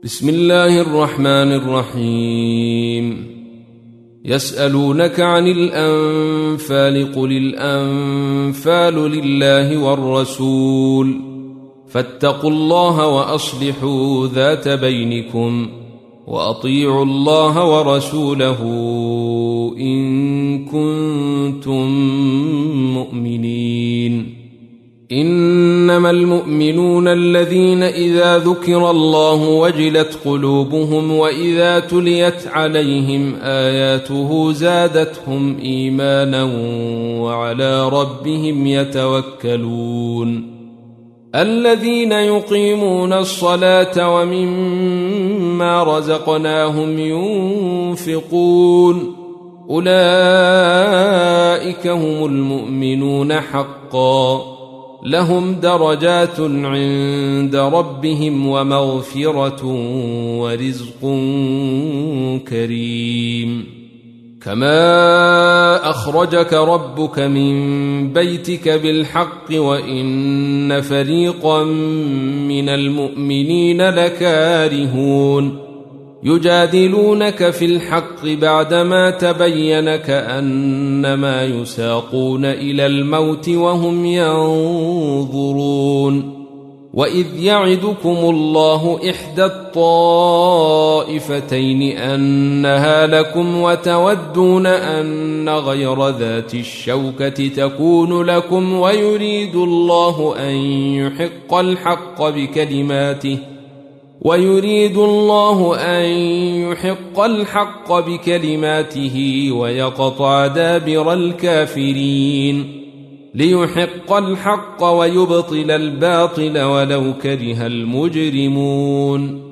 بسم الله الرحمن الرحيم. يسألونك عن الأنفال قل الأنفال لله والرسول فاتقوا الله وأصلحوا ذات بينكم وأطيعوا الله ورسوله إن كنتم مؤمنين. إنما المؤمنون الذين إذا ذكر الله وجلت قلوبهم وإذا تليت عليهم آياته زادتهم إيمانا وعلى ربهم يتوكلون. الذين يقيمون الصلاة ومما رزقناهم ينفقون أولئك هم المؤمنون حقا لهم درجات عند ربهم ومغفرة ورزق كريم. كما أخرجك ربك من بيتك بالحق وإن فريقا من المؤمنين لكارهون يجادلونك في الحق بعدما تبين كأنما يساقون إلى الموت وهم ينظرون. وإذ يعدكم الله إحدى الطائفتين أنها لكم وتودون أن غير ذات الشوكة تكون لكم ويريد الله أن يحق الحق بكلماته ويقطع دابر الكافرين ليحق الحق ويبطل الباطل ولو كره المجرمون.